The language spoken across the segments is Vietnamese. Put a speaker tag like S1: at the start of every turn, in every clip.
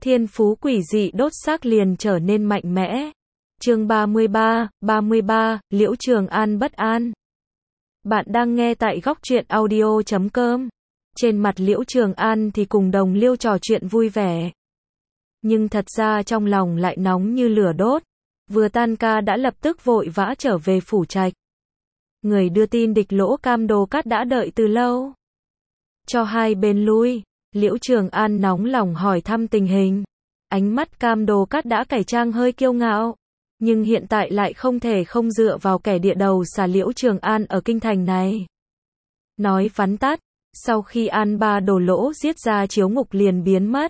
S1: thiên phú quỷ dị đốt xác liền trở nên mạnh mẽ. Chương 33, Liễu Trường An bất an. Bạn đang nghe tại góc truyện audio.com. Trên mặt Liễu Trường An thì cùng Đồng Liêu trò chuyện vui vẻ. Nhưng thật ra trong lòng lại nóng như lửa đốt. Vừa tan ca đã lập tức vội vã trở về phủ trạch. Người đưa tin Địch Lỗ Cam Đồ Cát đã đợi từ lâu. Cho hai bên lui, Liễu Trường An nóng lòng hỏi thăm tình hình. Ánh mắt Cam Đồ Cát đã cải trang hơi kiêu ngạo. Nhưng hiện tại lại không thể không dựa vào kẻ địa đầu xà Liễu Trường An ở kinh thành này. Nói vắn tắt, sau khi An Ba đổ lỗ giết ra Chiếu Ngục liền biến mất.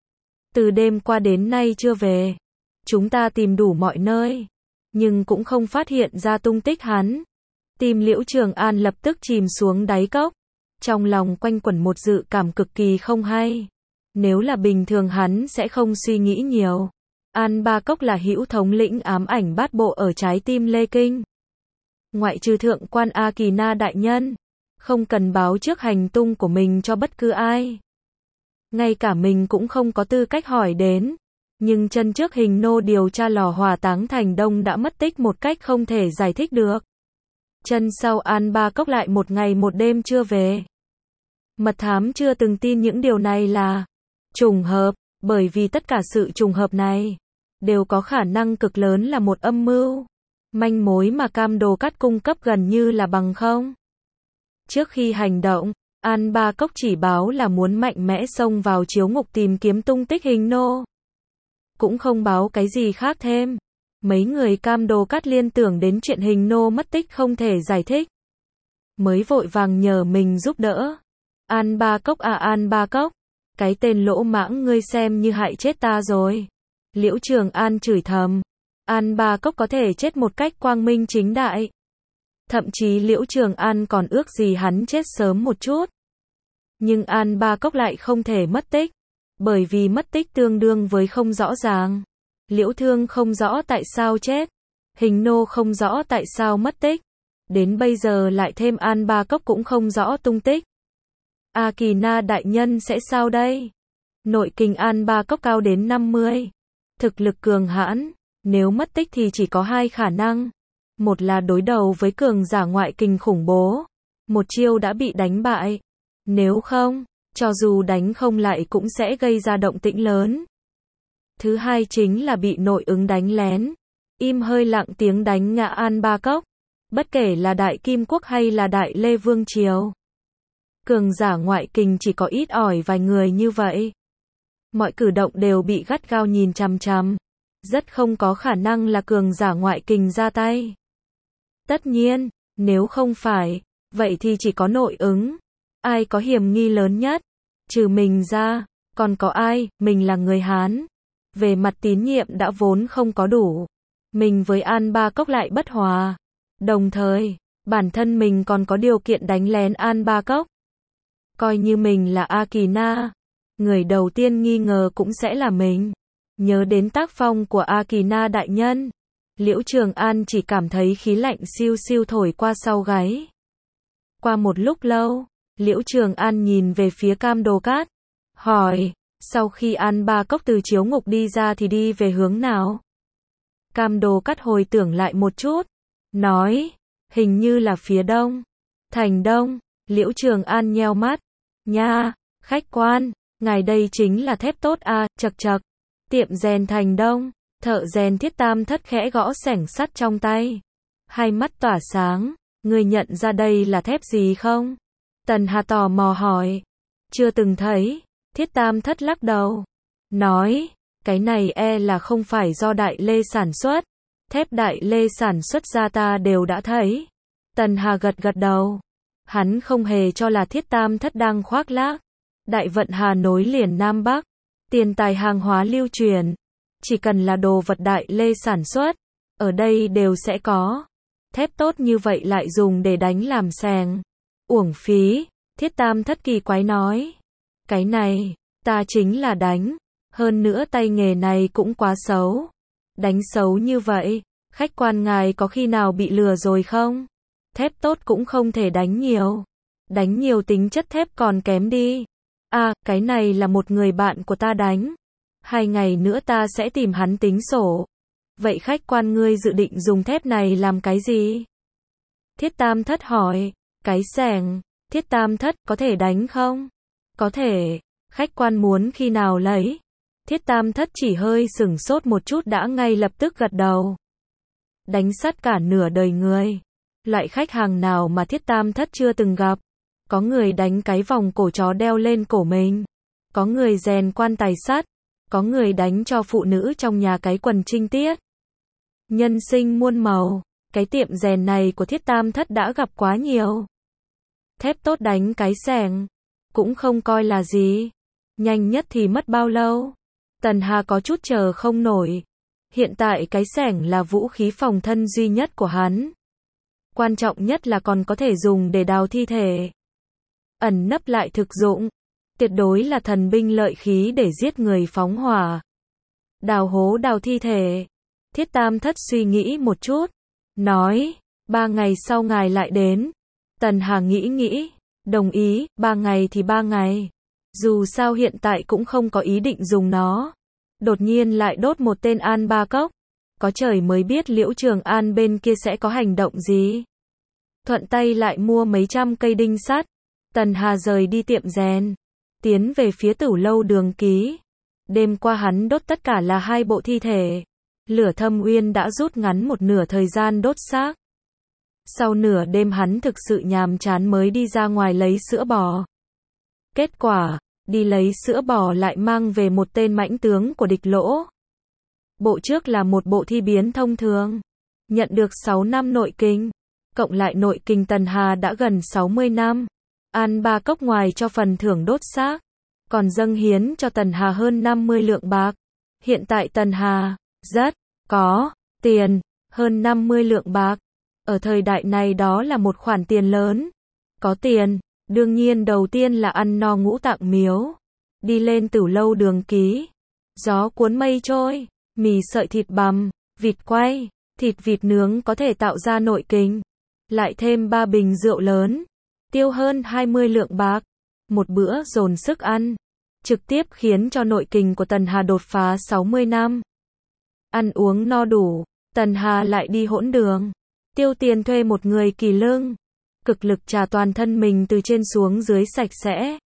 S1: Từ đêm qua đến nay chưa về. Chúng ta tìm đủ mọi nơi, nhưng cũng không phát hiện ra tung tích hắn. Tim Liễu Trường An lập tức chìm xuống đáy cốc. Trong lòng quanh quẩn một dự cảm cực kỳ không hay. Nếu là bình thường hắn sẽ không suy nghĩ nhiều. An Ba Cốc là hữu thống lĩnh ám ảnh bát bộ ở trái tim Lê Kinh. Ngoại trừ thượng quan A Kỳ Na đại nhân, không cần báo trước hành tung của mình cho bất cứ ai. Ngay cả mình cũng không có tư cách hỏi đến. Nhưng chân trước Hình Nô điều tra lò hỏa táng Thành Đông đã mất tích một cách không thể giải thích được. Chân sau An Ba Cốc lại một ngày một đêm chưa về. Mật thám chưa từng tin những điều này là trùng hợp, bởi vì tất cả sự trùng hợp này đều có khả năng cực lớn là một âm mưu. Manh mối mà Cam Đồ Cát cung cấp gần như là bằng không. Trước khi hành động, An Ba Cốc chỉ báo là muốn mạnh mẽ xông vào Chiếu Ngục tìm kiếm tung tích Hình Nô. Cũng không báo cái gì khác thêm. Mấy người Cam Đồ Cát liên tưởng đến chuyện Hình Nô mất tích không thể giải thích. Mới vội vàng nhờ mình giúp đỡ. An Ba Cốc à An Ba Cốc, cái tên lỗ mãng ngươi xem như hại chết ta rồi. Liễu Trường An chửi thầm. An Ba Cốc có thể chết một cách quang minh chính đại. Thậm chí Liễu Trường An còn ước gì hắn chết sớm một chút. Nhưng An Ba Cốc lại không thể mất tích. Bởi vì mất tích tương đương với không rõ ràng. Liễu Thương không rõ tại sao chết. Hình Nô không rõ tại sao mất tích. Đến bây giờ lại thêm An Ba Cốc cũng không rõ tung tích. A Kỳ Na đại nhân sẽ sao đây? Nội kình An Ba Cốc cao đến 50. Thực lực cường hãn. Nếu mất tích thì chỉ có hai khả năng. Một là đối đầu với cường giả ngoại kình khủng bố. Một chiêu đã bị đánh bại. Nếu không, cho dù đánh không lại cũng sẽ gây ra động tĩnh lớn. Thứ hai chính là bị nội ứng đánh lén. Im hơi lặng tiếng đánh ngã An Ba Cốc. Bất kể là Đại Kim Quốc hay là Đại Lê Vương Triều. Cường giả ngoại kình chỉ có ít ỏi vài người như vậy. Mọi cử động đều bị gắt gao nhìn chằm chằm. Rất không có khả năng là cường giả ngoại kình ra tay. Tất nhiên, nếu không phải, vậy thì chỉ có nội ứng. Ai có hiểm nghi lớn nhất? Trừ mình ra, còn có ai? Mình là người Hán. Về mặt tín nhiệm đã vốn không có đủ. Mình với An Ba Cốc lại bất hòa. Đồng thời, bản thân mình còn có điều kiện đánh lén An Ba Cốc. Coi như mình là A Kỳ Na, người đầu tiên nghi ngờ cũng sẽ là mình. Nhớ đến tác phong của A Kỳ Na đại nhân, Liễu Trường An chỉ cảm thấy khí lạnh siêu siêu thổi qua sau gáy. Qua một lúc lâu, Liễu Trường An nhìn về phía Cam Đồ Cát, hỏi, sau khi An Ba Cốc từ Chiếu Ngục đi ra thì đi về hướng nào? Cam Đồ Cát hồi tưởng lại một chút, nói, hình như là phía đông. Thành Đông. Liễu Trường An nheo mắt. Nha, khách quan, ngài đây chính là thép tốt à, chậc chậc. Tiệm rèn Thành Đông, thợ rèn Thiết Tam Thất khẽ gõ xẻng sắt trong tay. Hai mắt tỏa sáng, người nhận ra đây là thép gì không? Tần Hà tò mò hỏi. Chưa từng thấy. Thiết Tam Thất lắc đầu. Nói, cái này là không phải do Đại Lê sản xuất. Thép Đại Lê sản xuất ra ta đều đã thấy. Tần Hà gật gật đầu. Hắn không hề cho là Thiết Tam Thất đang khoác lác. Đại vận Hà nối liền Nam Bắc. Tiền tài hàng hóa lưu truyền. Chỉ cần là đồ vật Đại Lê sản xuất, ở đây đều sẽ có. Thép tốt như vậy lại dùng để đánh làm xèng. Uổng phí. Thiết Tam Thất kỳ quái nói. Cái này, ta chính là đánh. Hơn nữa tay nghề này cũng quá xấu. Đánh xấu như vậy, khách quan ngài có khi nào bị lừa rồi không? Thép tốt cũng không thể đánh nhiều. Đánh nhiều tính chất thép còn kém đi. À, cái này là một người bạn của ta đánh. 2 ngày nữa ta sẽ tìm hắn tính sổ. Vậy khách quan ngươi dự định dùng thép này làm cái gì? Thiết Tam Thất hỏi. Cái xẻng. Thiết Tam Thất, có thể đánh không? Có thể. Khách quan muốn khi nào lấy? Thiết Tam Thất chỉ hơi sửng sốt một chút đã ngay lập tức gật đầu. Đánh sắt cả nửa đời người. Loại khách hàng nào mà Thiết Tam Thất chưa từng gặp? Có người đánh cái vòng cổ chó đeo lên cổ mình. Có người rèn quan tài sắt. Có người đánh cho phụ nữ trong nhà cái quần trinh tiết. Nhân sinh muôn màu. Cái tiệm rèn này của Thiết Tam Thất đã gặp quá nhiều. Thép tốt đánh cái xẻng. Cũng không coi là gì. Nhanh nhất thì mất bao lâu? Tần Hà có chút chờ không nổi. Hiện tại cái xẻng là vũ khí phòng thân duy nhất của hắn. Quan trọng nhất là còn có thể dùng để đào thi thể. Ẩn nấp lại thực dụng. Tuyệt đối là thần binh lợi khí để giết người phóng hỏa. Đào hố đào thi thể. Thiết Tam Thất suy nghĩ một chút. Nói, 3 ngày sau ngài lại đến. Tần Hà nghĩ. Đồng ý, 3 ngày thì 3 ngày. Dù sao hiện tại cũng không có ý định dùng nó. Đột nhiên lại đốt một tên An Ba Cốc. Có trời mới biết Liễu Trường An bên kia sẽ có hành động gì. Thuận tay lại mua mấy trăm cây đinh sắt. Tần Hà rời đi tiệm rèn. Tiến về phía Tửu Lâu Đường Ký. Đêm qua hắn đốt tất cả là 2 bộ thi thể. Lửa Thâm Uyên đã rút ngắn một nửa thời gian đốt xác. Sau nửa đêm hắn thực sự nhàm chán mới đi ra ngoài lấy sữa bò. Kết quả, đi lấy sữa bò lại mang về một tên mãnh tướng của địch Lỗ. Bộ trước là một bộ thi biến thông thường. Nhận được 6 năm nội kinh. Cộng lại nội kinh Tần Hà đã gần 60 năm. An Ba Cốc ngoài cho phần thưởng đốt xác. Còn dâng hiến cho Tần Hà hơn 50 lượng bạc. Hiện tại Tần Hà rất có tiền. Hơn 50 lượng bạc. Ở thời đại này đó là một khoản tiền lớn. Có tiền. Đương nhiên đầu tiên là ăn no Ngũ Tạng Miếu. Đi lên Tửu Lâu Đường Ký. Gió cuốn mây trôi. Mì sợi thịt bằm. Vịt quay. Thịt vịt nướng có thể tạo ra nội kình. Lại thêm 3 bình rượu lớn. Tiêu hơn 20 lượng bạc. Một bữa dồn sức ăn. Trực tiếp khiến cho nội kình của Tần Hà đột phá 60 năm. Ăn uống no đủ. Tần Hà lại đi hỗn đường. Tiêu tiền thuê một người kỳ lưng. Cực lực trà toàn thân mình từ trên xuống dưới sạch sẽ.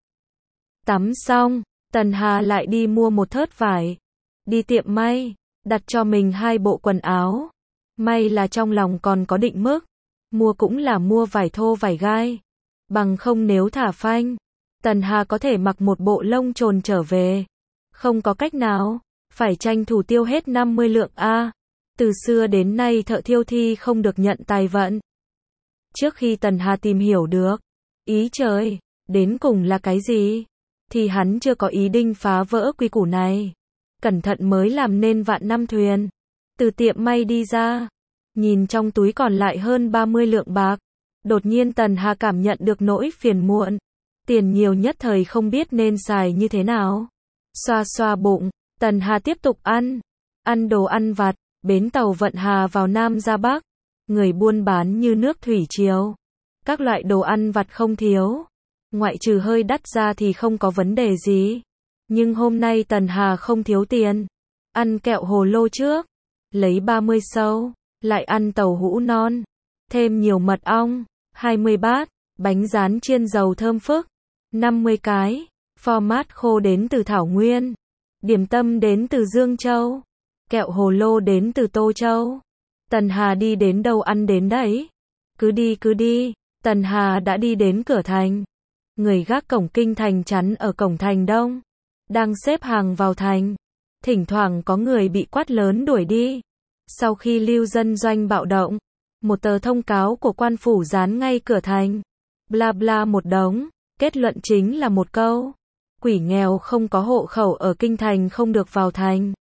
S1: Tắm xong, Tần Hà lại đi mua một thớt vải. Đi tiệm may, đặt cho mình 2 bộ quần áo. May là trong lòng còn có định mức. Mua cũng là mua vải thô vải gai. Bằng không nếu thả phanh, Tần Hà có thể mặc một bộ lông trồn trở về. Không có cách nào, phải tranh thủ tiêu hết 50 lượng A. Từ xưa đến nay thợ thiêu thi không được nhận tài vận. Trước khi Tần Hà tìm hiểu được, ý trời, đến cùng là cái gì, thì hắn chưa có ý định phá vỡ quy củ này. Cẩn thận mới làm nên vạn năm thuyền. Từ tiệm may đi ra, nhìn trong túi còn lại hơn 30 lượng bạc. Đột nhiên Tần Hà cảm nhận được nỗi phiền muộn. Tiền nhiều nhất thời không biết nên xài như thế nào. Xoa xoa bụng, Tần Hà tiếp tục ăn. Ăn đồ ăn vặt, bến tàu vận Hà vào Nam ra Bắc. Người buôn bán như nước thủy triều. Các loại đồ ăn vặt không thiếu. Ngoại trừ hơi đắt ra thì không có vấn đề gì. Nhưng hôm nay Tần Hà không thiếu tiền. Ăn kẹo hồ lô trước. Lấy 30 sâu. Lại ăn tàu hũ non. Thêm nhiều mật ong. 20 bát. Bánh rán chiên dầu thơm phức. 50 cái. Format khô đến từ Thảo Nguyên. Điểm tâm đến từ Dương Châu. Kẹo hồ lô đến từ Tô Châu. Tần Hà đi đến đâu ăn đến đấy. Cứ đi. Tần Hà đã đi đến cửa thành. Người gác cổng kinh thành chắn ở cổng thành đông. Đang xếp hàng vào thành. Thỉnh thoảng có người bị quát lớn đuổi đi. Sau khi lưu dân doanh bạo động, một tờ thông cáo của quan phủ dán ngay cửa thành. Bla bla một đống. Kết luận chính là một câu. Quỷ nghèo không có hộ khẩu ở kinh thành không được vào thành.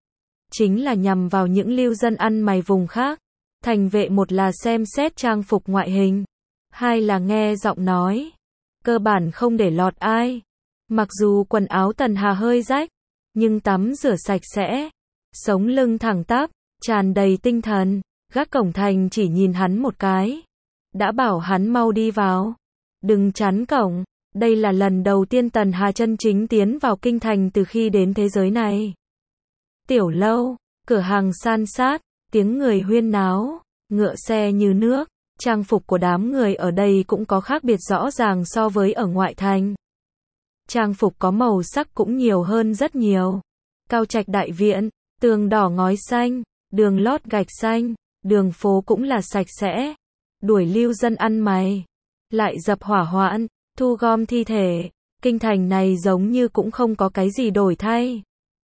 S1: Chính là nhằm vào những lưu dân ăn mày vùng khác. Thành vệ một là xem xét trang phục ngoại hình. Hai là nghe giọng nói. Cơ bản không để lọt ai. Mặc dù quần áo Tần Hà hơi rách, nhưng tắm rửa sạch sẽ. Sống lưng thẳng tắp, tràn đầy tinh thần. Gác cổng thành chỉ nhìn hắn một cái. Đã bảo hắn mau đi vào. Đừng chắn cổng. Đây là lần đầu tiên Tần Hà chân chính tiến vào kinh thành từ khi đến thế giới này. tiểu lâu, cửa hàng san sát, tiếng người huyên náo, ngựa xe như nước. Trang phục của đám người ở đây cũng có khác biệt rõ ràng so với ở ngoại thành. Trang phục có màu sắc cũng nhiều hơn rất nhiều. Cao trạch đại viện, tường đỏ ngói xanh, đường lót gạch xanh, đường phố cũng là sạch sẽ. Đuổi lưu dân ăn mày, lại dập hỏa hoạn, thu gom thi thể. Kinh thành này giống như cũng không có cái gì đổi thay.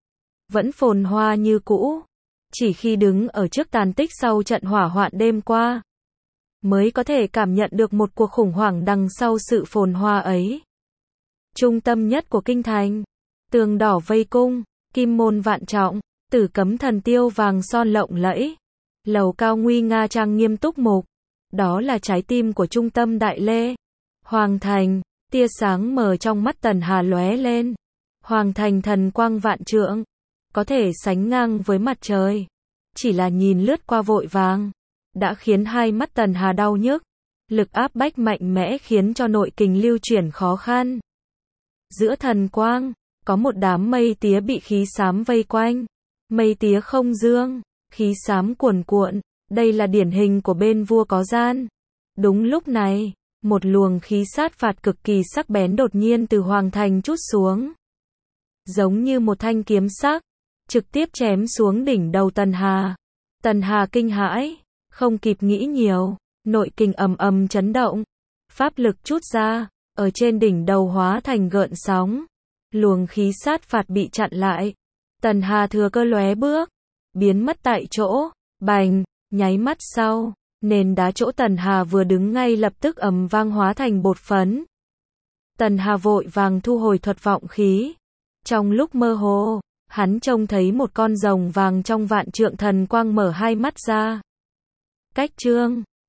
S1: Vẫn phồn hoa như cũ. Chỉ khi đứng ở trước tàn tích sau trận hỏa hoạn đêm qua, mới có thể cảm nhận được một cuộc khủng hoảng đằng sau sự phồn hoa ấy. Trung tâm nhất của kinh thành, tường đỏ vây cung, kim môn vạn trọng, tử cấm thần tiêu vàng son lộng lẫy, lầu cao nguy nga trang nghiêm túc mục. Đó là trái tim của trung tâm Đại Lê. Hoàng thành, tia sáng mờ trong mắt Tần Hà lóe lên. Hoàng thành thần quang vạn trượng, có thể sánh ngang với mặt trời. Chỉ là nhìn lướt qua vội vàng, đã khiến hai mắt Tần Hà đau nhức. Lực áp bách mạnh mẽ khiến cho nội kình lưu chuyển khó khăn. Giữa thần quang, có một đám mây tía bị khí xám vây quanh. Mây tía không dương, khí xám cuồn cuộn, đây là điển hình của bên vua có gian. Đúng lúc này, một luồng khí sát phạt cực kỳ sắc bén đột nhiên từ hoàng thành trút xuống. Giống như một thanh kiếm sắc, trực tiếp chém xuống đỉnh đầu Tần Hà. Tần Hà kinh hãi, không kịp nghĩ nhiều, nội kình ầm ầm chấn động. Pháp lực trút ra, ở trên đỉnh đầu hóa thành gợn sóng. Luồng khí sát phạt bị chặn lại. Tần Hà thừa cơ lóe bước, biến mất tại chỗ, bành, nháy mắt sau, nền đá chỗ Tần Hà vừa đứng ngay lập tức ầm vang hóa thành bột phấn. Tần Hà vội vàng thu hồi thuật vọng khí. Trong lúc mơ hồ, hắn trông thấy một con rồng vàng trong vạn trượng thần quang mở hai mắt ra. Cách chương